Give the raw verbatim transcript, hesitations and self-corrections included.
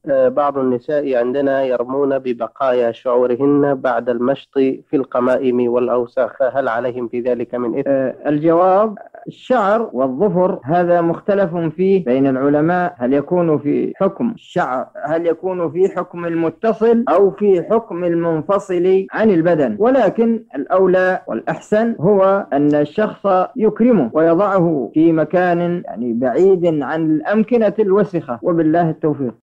آه، بعض النساء عندنا يرمون ببقايا شعورهن بعد المشط في القمائم والأوساخ، هل عليهم في ذلك من إثم؟ آه، الجواب: الشعر والظفر هذا مختلف فيه بين العلماء، هل يكون في حكم الشعر هل يكون في حكم المتصل أو في حكم المنفصل عن البدن، ولكن الأولى والأحسن هو أن الشخص يكرمه ويضعه في مكان يعني بعيد عن الأمكنة الوسخة، وبالله التوفيق.